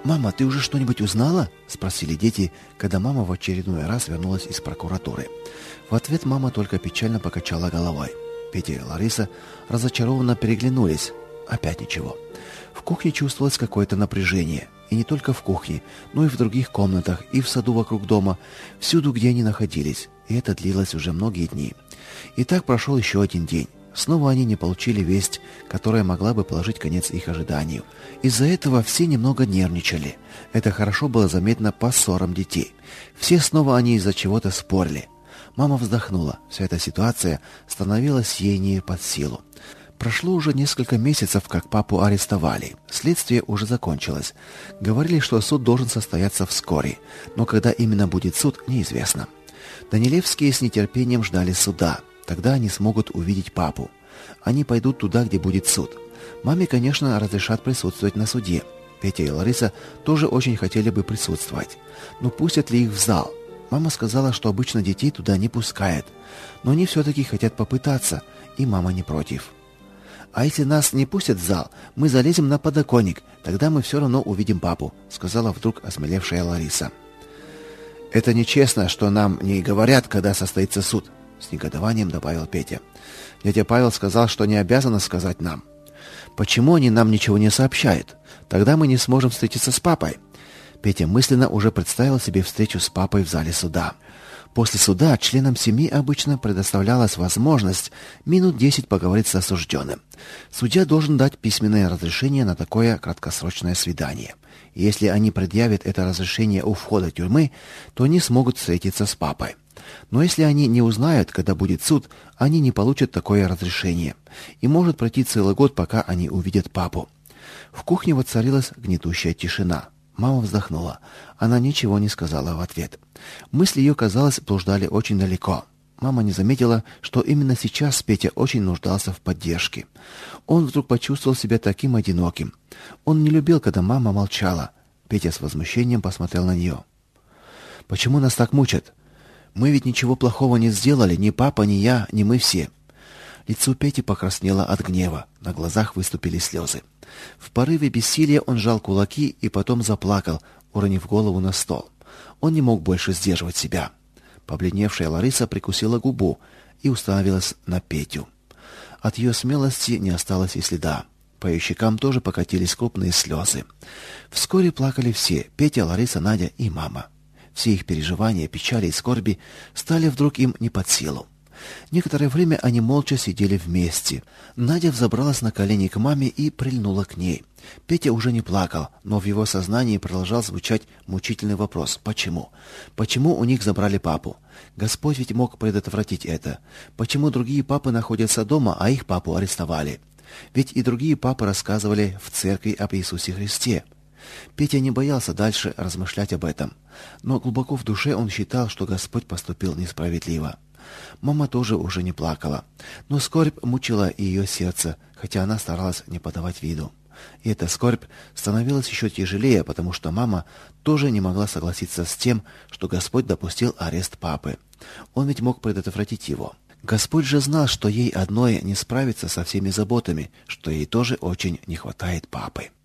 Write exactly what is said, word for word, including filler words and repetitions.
«Мама, ты уже что-нибудь узнала?» – спросили дети, когда мама в очередной раз вернулась из прокуратуры. В ответ мама только печально покачала головой. Петя и Лариса разочарованно переглянулись. Опять ничего. В кухне чувствовалось какое-то напряжение. И не только в кухне, но и в других комнатах, и в саду вокруг дома, всюду, где они находились. И это длилось уже многие дни. И так прошел еще один день. Снова они не получили весть, которая могла бы положить конец их ожиданию. Из-за этого все немного нервничали. Это хорошо было заметно по ссорам детей. Все снова они из-за чего-то спорили. Мама вздохнула. Вся эта ситуация становилась ей не под силу. Прошло уже несколько месяцев, как папу арестовали. Следствие уже закончилось. Говорили, что суд должен состояться вскоре. Но когда именно будет суд, неизвестно. Данилевские с нетерпением ждали суда. Тогда они смогут увидеть папу. Они пойдут туда, где будет суд. Маме, конечно, разрешат присутствовать на суде. Петя и Лариса тоже очень хотели бы присутствовать. Но пустят ли их в зал? Мама сказала, что обычно детей туда не пускают. Но они все-таки хотят попытаться, и мама не против. «А если нас не пустят в зал, мы залезем на подоконник, тогда мы все равно увидим папу», сказала вдруг осмелевшая Лариса. «Это нечестно, что нам не говорят, когда состоится суд», с негодованием добавил Петя. «Дядя Павел сказал, что не обязан сказать нам». «Почему они нам ничего не сообщают? Тогда мы не сможем встретиться с папой». Петя мысленно уже представил себе встречу с папой в зале суда. После суда членам семьи обычно предоставлялась возможность минут десять поговорить с осужденным. Судья должен дать письменное разрешение на такое краткосрочное свидание. И если они предъявят это разрешение у входа тюрьмы, то они смогут встретиться с папой. Но если они не узнают, когда будет суд, они не получат такое разрешение. И может пройти целый год, пока они увидят папу. В кухне воцарилась гнетущая тишина. Мама вздохнула. Она ничего не сказала в ответ. Мысли ее, казалось, блуждали очень далеко. Мама не заметила, что именно сейчас Петя очень нуждался в поддержке. Он вдруг почувствовал себя таким одиноким. Он не любил, когда мама молчала. Петя с возмущением посмотрел на нее. «Почему нас так мучат? Мы ведь ничего плохого не сделали, ни папа, ни я, ни мы все». Лицо Пети покраснело от гнева, на глазах выступили слезы. В порыве бессилия он сжал кулаки и потом заплакал, уронив голову на стол. Он не мог больше сдерживать себя. Побледневшая Лариса прикусила губу и уставилась на Петю. От ее смелости не осталось и следа. По ее щекам тоже покатились крупные слезы. Вскоре плакали все: Петя, Лариса, Надя и мама. Все их переживания, печали и скорби стали вдруг им не под силу. Некоторое время они молча сидели вместе. Надя взобралась на колени к маме и прильнула к ней. Петя уже не плакал, но в его сознании продолжал звучать мучительный вопрос: почему? Почему у них забрали папу? Господь ведь мог предотвратить это. Почему другие папы находятся дома, а их папу арестовали? Ведь и другие папы рассказывали в церкви об Иисусе Христе. Петя не боялся дальше размышлять об этом, но глубоко в душе он считал, что Господь поступил несправедливо. Мама тоже уже не плакала, но скорбь мучила и ее сердце, хотя она старалась не подавать виду. И эта скорбь становилась еще тяжелее, потому что мама тоже не могла согласиться с тем, что Господь допустил арест папы. Он ведь мог предотвратить его. Господь же знал, что ей одной не справиться со всеми заботами, что ей тоже очень не хватает папы.